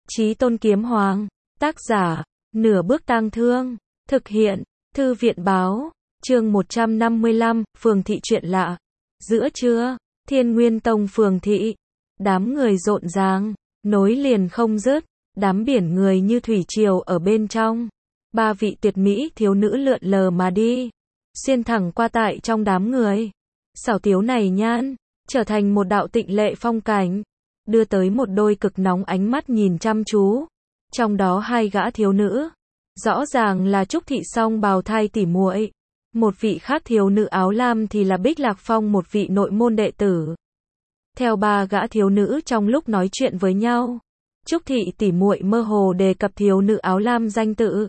Chí Tôn Kiếm Hoàng. Tác giả, Nửa Bước Tang Thương. Thực hiện, Thư viện Báo. Chương 155, Phường Thị Chuyện Lạ. Giữa trưa, Thiên Nguyên Tông phường thị. Đám người rộn ràng, nối liền không dứt, đám biển người như thủy triều ở bên trong. Ba vị tuyệt mỹ thiếu nữ lượn lờ mà đi, xuyên thẳng qua tại trong đám người. Xảo tiếu này nhan, trở thành một đạo tịnh lệ phong cảnh, đưa tới một đôi cực nóng ánh mắt nhìn chăm chú. Trong đó hai gã thiếu nữ, rõ ràng là Trúc Thị Song Bào Thai tỉ muội. Một vị khác thiếu nữ áo lam thì là Bích Lạc Phong, một vị nội môn đệ tử. Theo ba gã thiếu nữ trong lúc nói chuyện với nhau, Trúc Thị tỉ muội mơ hồ đề cập thiếu nữ áo lam danh tự.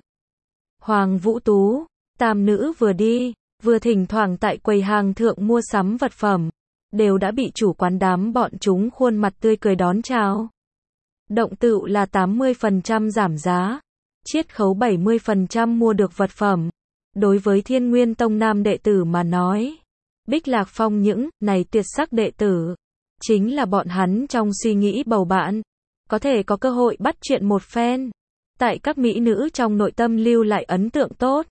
Hoàng Vũ Tú. Tam nữ vừa đi, vừa thỉnh thoảng tại quầy hàng thượng mua sắm vật phẩm, đều đã bị chủ quán đám bọn chúng khuôn mặt tươi cười đón chào. Động tựu là 80% giảm giá, chiết khấu 70% mua được vật phẩm. Đối với Thiên Nguyên Tông nam đệ tử mà nói, Bích Lạc Phong những này tuyệt sắc đệ tử, chính là bọn hắn trong suy nghĩ bầu bạn, có thể có cơ hội bắt chuyện một phen, tại các mỹ nữ trong nội tâm lưu lại ấn tượng tốt.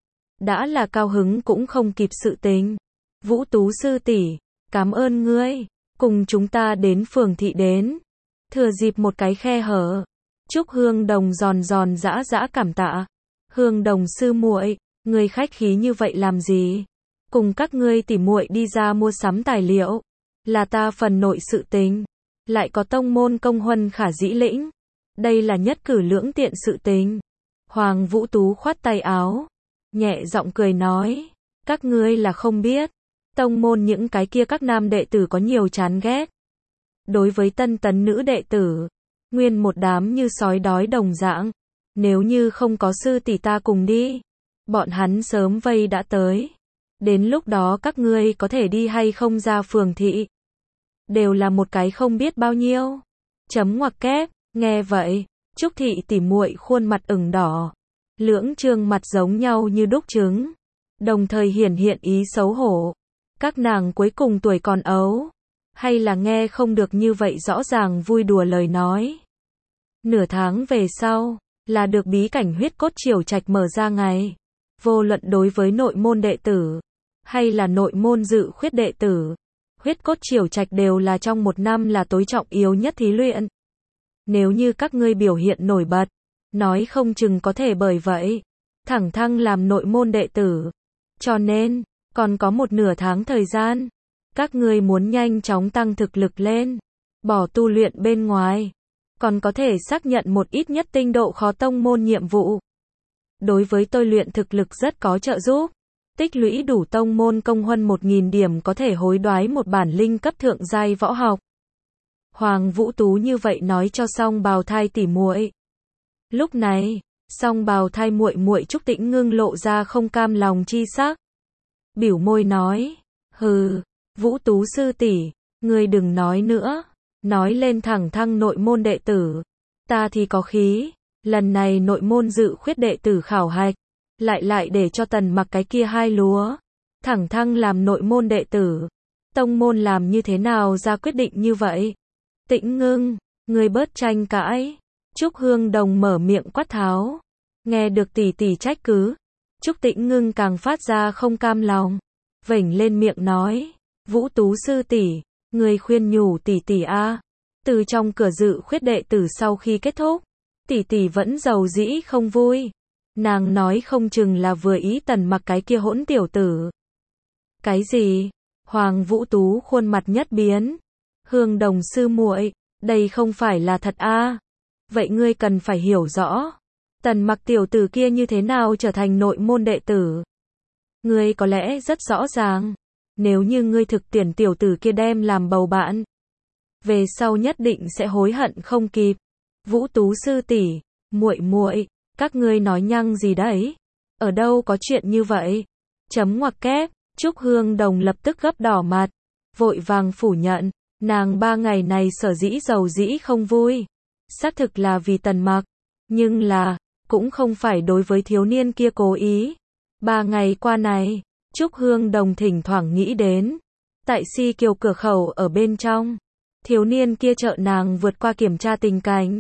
Đã là cao hứng cũng không kịp sự tình. Vũ Tú sư tỷ, cảm ơn ngươi, cùng chúng ta đến phường thị đến. Thừa dịp một cái khe hở, Trúc Hương Đồng giòn giòn giã giã cảm tạ. Hương Đồng sư muội, ngươi khách khí như vậy làm gì? Cùng các ngươi tỉ muội đi ra mua sắm tài liệu, là ta phần nội sự tình, lại có tông môn công huân khả dĩ lĩnh, đây là nhất cử lưỡng tiện sự tình. Hoàng Vũ Tú khoát tay áo, nhẹ giọng cười nói, các ngươi là không biết, tông môn những cái kia các nam đệ tử có nhiều chán ghét. Đối với tân tấn nữ đệ tử, nguyên một đám như sói đói đồng dạng, nếu như không có sư tỷ ta cùng đi, bọn hắn sớm vây đã tới. Đến lúc đó các ngươi có thể đi hay không ra phường thị, đều là một cái không biết bao nhiêu. Chấm ngoặc kép. Nghe vậy, Trúc Thị tỉ muội khuôn mặt ửng đỏ, lưỡng trương mặt giống nhau như đúc trứng, đồng thời hiển hiện ý xấu hổ. Các nàng cuối cùng tuổi còn ấu, hay là nghe không được như vậy rõ ràng vui đùa lời nói. Nửa tháng về sau, là được bí cảnh huyết cốt triều trạch mở ra ngày. Vô luận đối với nội môn đệ tử, hay là nội môn dự khuyết đệ tử, huyết cốt triều trạch đều là trong một năm là tối trọng yếu nhất thí luyện. Nếu như các ngươi biểu hiện nổi bật, nói không chừng có thể bởi vậy thẳng thăng làm nội môn đệ tử. Cho nên, còn có một nửa tháng thời gian, các ngươi muốn nhanh chóng tăng thực lực lên, bỏ tu luyện bên ngoài, còn có thể xác nhận một ít nhất tinh độ khó tông môn nhiệm vụ. Đối với tôi luyện thực lực rất có trợ giúp. Tích lũy đủ tông môn công huân 1000 điểm có thể hối đoái một bản linh cấp thượng giai võ học. Hoàng Vũ Tú như vậy nói cho Song Bào Thai tỉ muội. Lúc này, Song Bào Thai muội muội Trúc Tĩnh Ngưng lộ ra không cam lòng chi sắc. Biểu môi nói, hừ, Vũ Tú sư tỷ, ngươi đừng nói nữa, nói lên thẳng thăng nội môn đệ tử, ta thì có khí. Lần này nội môn dự khuyết đệ tử khảo hạch, lại để cho Tần Mặc cái kia hai lúa thẳng thăng làm nội môn đệ tử. Tông môn làm như thế nào ra quyết định như vậy? Tĩnh Ngưng, ngươi bớt tranh cãi. Trúc Hương Đồng mở miệng quát tháo. Nghe được tỷ tỷ trách cứ, Trúc Tĩnh Ngưng càng phát ra không cam lòng, vểnh lên miệng nói, Vũ Tú sư tỷ, ngươi khuyên nhủ tỷ tỷ a. Từ trong cửa dự khuyết đệ tử sau khi kết thúc, tỷ tỷ vẫn giàu dĩ không vui. Nàng nói không chừng là vừa ý Tần Mặc cái kia hỗn tiểu tử. Cái gì? Hoàng Vũ Tú khuôn mặt nhất biến. Hương Đồng sư muội, đây không phải là thật a? Vậy ngươi cần phải hiểu rõ, Tần Mặc tiểu tử kia như thế nào trở thành nội môn đệ tử. Ngươi có lẽ rất rõ ràng, nếu như ngươi thực tuyển tiểu tử kia đem làm bầu bạn, về sau nhất định sẽ hối hận không kịp. Vũ Tú sư tỷ, muội muội, các ngươi nói nhăng gì đấy? Ở đâu có chuyện như vậy? Chấm ngoặc kép. Trúc Hương Đồng lập tức gấp đỏ mặt, vội vàng phủ nhận, nàng 3 ngày này sở dĩ giàu dĩ không vui, xác thực là vì Tần Mặc, nhưng là, cũng không phải đối với thiếu niên kia cố ý. 3 ngày qua này, Trúc Hương Đồng thỉnh thoảng nghĩ đến, tại Si Kiều cửa khẩu ở bên trong, thiếu niên kia trợ nàng vượt qua kiểm tra tình cảnh,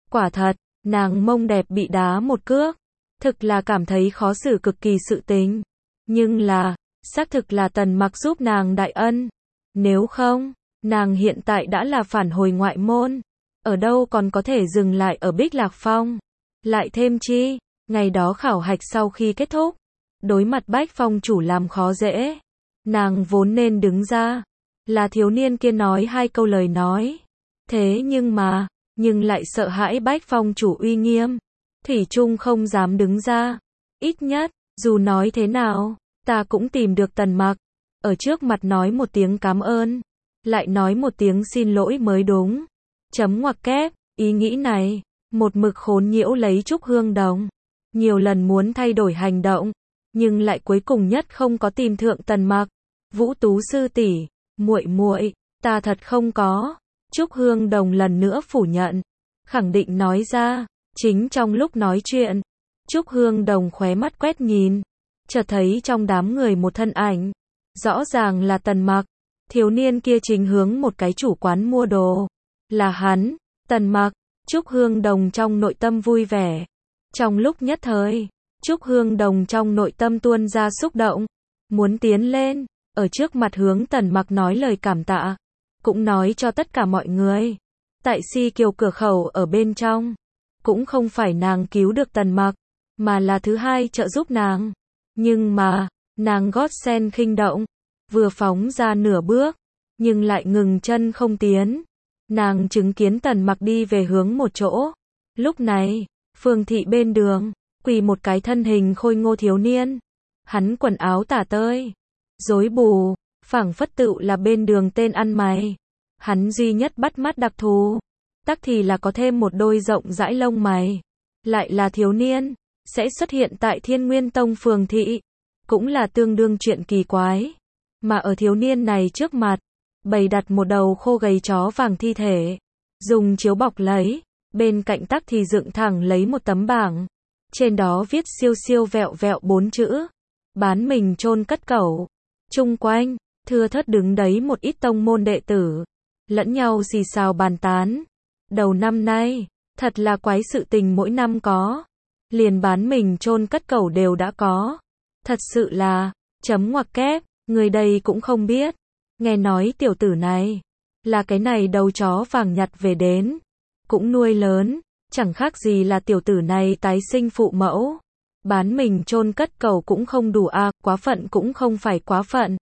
Quả thật, nàng mông đẹp bị đá một cước. Thực là cảm thấy khó xử cực kỳ sự tình. Nhưng là, xác thực là Tần Mặc giúp nàng đại ân. Nếu không, nàng hiện tại đã là phản hồi ngoại môn. Ở đâu còn có thể dừng lại ở Bích Lạc Phong. Lại thêm chi, ngày đó khảo hạch sau khi kết thúc, đối mặt Bách Phong chủ làm khó dễ. Nàng vốn nên đứng ra, là thiếu niên kia nói hai câu lời nói. Thế nhưng lại sợ hãi Bách Phong chủ uy nghiêm. Thủy chung không dám đứng ra. Ít nhất, dù nói thế nào, ta cũng tìm được Tần Mặc. Ở trước mặt nói một tiếng cảm ơn. Lại nói một tiếng xin lỗi mới đúng. Chấm ngoặc kép, ý nghĩ này, một mực khốn nhiễu lấy Trúc Hương Đồng. Nhiều lần muốn thay đổi hành động, nhưng lại cuối cùng nhất không có tìm thượng Tần Mặc. Vũ Tú sư tỷ, muội, ta thật không có. Trúc Hương Đồng lần nữa phủ nhận, khẳng định nói ra. Chính trong lúc nói chuyện, Trúc Hương Đồng khóe mắt quét nhìn, chợt thấy trong đám người một thân ảnh, rõ ràng là Tần Mặc. Thiếu niên kia chính hướng một cái chủ quán mua đồ. Là hắn, Tần Mặc. Trúc Hương Đồng trong nội tâm vui vẻ. Trong lúc nhất thời, Trúc Hương Đồng trong nội tâm tuôn ra xúc động, muốn tiến lên, ở trước mặt hướng Tần Mặc nói lời cảm tạ, cũng nói cho tất cả mọi người. Tại Si Kiều cửa khẩu ở bên trong, cũng không phải nàng cứu được Tần Mặc, mà là thứ hai trợ giúp nàng. Nhưng mà, nàng gót sen khinh động, vừa phóng ra nửa bước, nhưng lại ngừng chân không tiến. Nàng chứng kiến Tần Mặc đi về hướng một chỗ. Lúc này, phường thị bên đường, quỳ một cái thân hình khôi ngô thiếu niên. Hắn quần áo tả tơi, rối bù, phảng phất tựu là bên đường tên ăn mày. Hắn duy nhất bắt mắt đặc thù, tắc thì là có thêm một đôi rộng rãi lông mày. Lại là thiếu niên, sẽ xuất hiện tại Thiên Nguyên Tông phường thị. Cũng là tương đương chuyện kỳ quái. Mà ở thiếu niên này trước mặt, bày đặt một đầu khô gầy chó vàng thi thể, dùng chiếu bọc lấy, bên cạnh tắc thì dựng thẳng lấy một tấm bảng. Trên đó viết siêu siêu vẹo vẹo 4 chữ, bán mình chôn cất cẩu. Chung quanh, thưa thớt đứng đấy một ít tông môn đệ tử, lẫn nhau xì xào bàn tán. Đầu năm nay, thật là quái sự tình mỗi năm có. Liền bán mình chôn cất cẩu đều đã có. Thật sự là, chấm ngoặc kép, người đây cũng không biết. Nghe nói tiểu tử này, là cái này đầu chó vàng nhặt về đến. Cũng nuôi lớn, chẳng khác gì là tiểu tử này tái sinh phụ mẫu. Bán mình chôn cất cẩu cũng không đủ à, quá phận cũng không phải quá phận.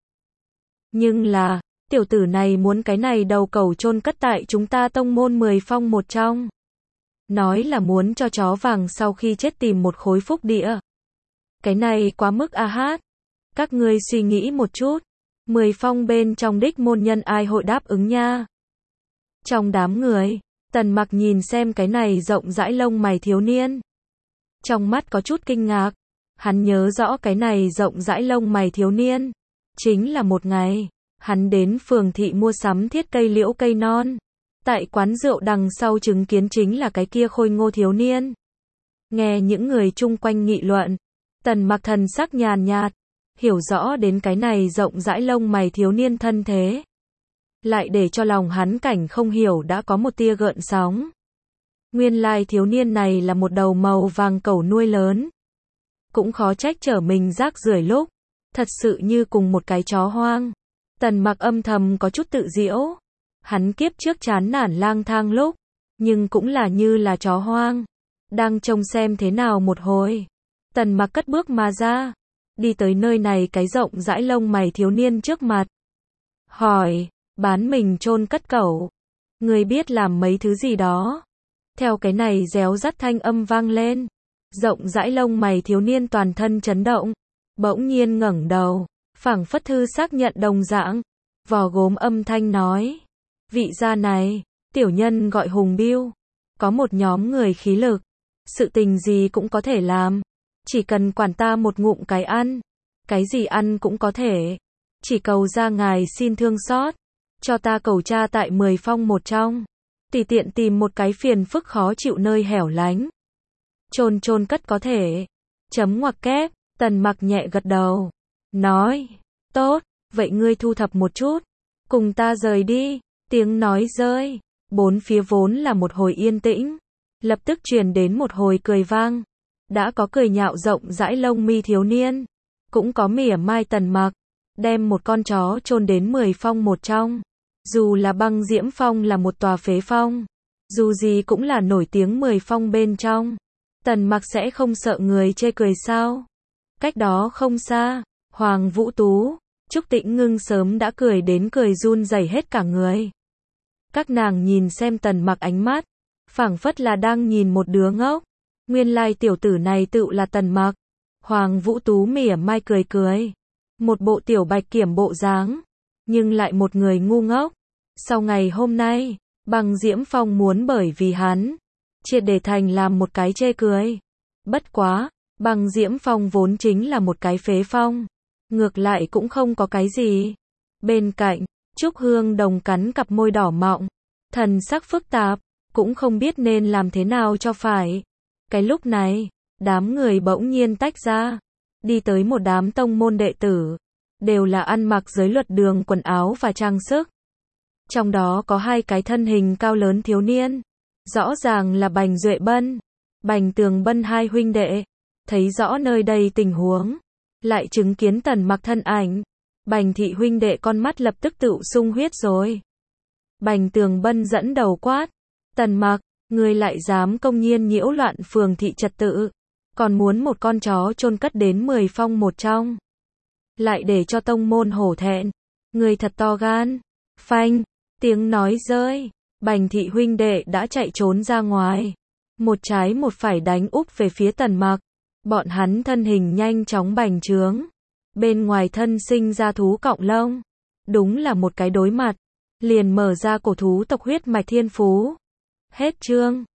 Nhưng là, tiểu tử này muốn cái này đầu cẩu chôn cất tại chúng ta tông môn 10 phong một trong. Nói là muốn cho chó vàng sau khi chết tìm một khối phúc địa. Cái này quá mức a hát. Các ngươi suy nghĩ một chút. 10 phong bên trong đích môn nhân ai hội đáp ứng nha. Trong đám người, Tần Mặc nhìn xem cái này rộng rãi lông mày thiếu niên. Trong mắt có chút kinh ngạc. Hắn nhớ rõ cái này rộng rãi lông mày thiếu niên. Chính là một ngày, hắn đến phường thị mua sắm thiết cây liễu cây non. Tại quán rượu đằng sau chứng kiến chính là cái kia khôi ngô thiếu niên. Nghe những người chung quanh nghị luận, Tần Mặc thần sắc nhàn nhạt, hiểu rõ đến cái này rộng rãi lông mày thiếu niên thân thế. Lại để cho lòng hắn cảnh không hiểu đã có một tia gợn sóng. Nguyên lai thiếu niên này là một đầu màu vàng cẩu nuôi lớn. Cũng khó trách trở mình rác rưởi lúc. Thật sự như cùng một cái chó hoang. Tần Mặc âm thầm có chút tự giễu. Hắn kiếp trước chán nản lang thang lúc. Nhưng cũng là như là chó hoang. Đang trông xem thế nào một hồi. Tần Mặc cất bước mà ra. Đi tới nơi này cái rộng rãi lông mày thiếu niên trước mặt. Hỏi, bán mình chôn cất cẩu. Người biết làm mấy thứ gì đó. Theo cái này réo rắt thanh âm vang lên. Rộng rãi lông mày thiếu niên toàn thân chấn động. Bỗng nhiên ngẩng đầu. Phảng phất thư xác nhận đồng dạng. Vò gốm âm thanh nói. Vị gia này, tiểu nhân gọi Hùng Biêu. Có một nhóm người khí lực. Sự tình gì cũng có thể làm. Chỉ cần quản ta một ngụm cái ăn. Cái gì ăn cũng có thể. Chỉ cầu ra ngài xin thương xót. Cho ta cầu tra tại 10 phong một trong. Tùy tiện tìm một cái phiền phức khó chịu nơi hẻo lánh. Chôn cất có thể. Chấm ngoặc kép, Tần Mặc nhẹ gật đầu. Nói, tốt, vậy ngươi thu thập một chút. Cùng ta rời đi. Tiếng nói rơi. Bốn phía vốn là một hồi yên tĩnh. lập tức truyền đến một hồi cười vang. Đã có cười nhạo rộng rãi lông mi thiếu niên, cũng có mỉa mai Tần Mặc, đem một con chó chôn đến 10 phong một trong. Dù là Băng Diễm Phong là một tòa phế phong, dù gì cũng là nổi tiếng 10 phong bên trong. Tần Mặc sẽ không sợ người chê cười sao? Cách đó không xa, Hoàng Vũ Tú, Trúc Tĩnh Ngưng sớm đã cười đến cười run rẩy hết cả người. Các nàng nhìn xem Tần Mặc ánh mắt, phảng phất là đang nhìn một đứa ngốc. Nguyên lai tiểu tử này tựu là Tần Mặc. Hoàng Vũ Tú mỉa mai cười cười, một bộ tiểu bạch kiểm bộ dáng, nhưng lại một người ngu ngốc. Sau ngày hôm nay, Băng Diễm Phong muốn bởi vì hắn, triệt để thành làm một cái chê cười. Bất quá, Băng Diễm Phong vốn chính là một cái phế phong, ngược lại cũng không có cái gì. Bên cạnh, Trúc Hương Đồng cắn cặp môi đỏ mọng, thần sắc phức tạp, cũng không biết nên làm thế nào cho phải. Cái lúc này, đám người bỗng nhiên tách ra, đi tới một đám tông môn đệ tử, đều là ăn mặc giới luật đường quần áo và trang sức. Trong đó có hai cái thân hình cao lớn thiếu niên, rõ ràng là Bành Duệ Bân, Bành Tường Bân hai huynh đệ. Thấy rõ nơi đây tình huống, lại chứng kiến Tần Mặc thân ảnh, Bành thị huynh đệ con mắt lập tức tựu sung huyết rồi. Bành Tường Bân dẫn đầu quát, Tần Mặc, ngươi lại dám công nhiên nhiễu loạn phường thị trật tự, còn muốn một con chó chôn cất đến 10 phong một trong, lại để cho tông môn hổ thẹn, ngươi thật to gan. Phanh, tiếng nói rơi, Bành thị huynh đệ đã chạy trốn ra ngoài, một trái một phải đánh úp về phía Tần Mặc. Bọn hắn thân hình nhanh chóng bành trướng, bên ngoài thân sinh ra thú cọng lông, đúng là một cái đối mặt, liền mở ra cổ thú tộc huyết mạch thiên phú. Hết chương.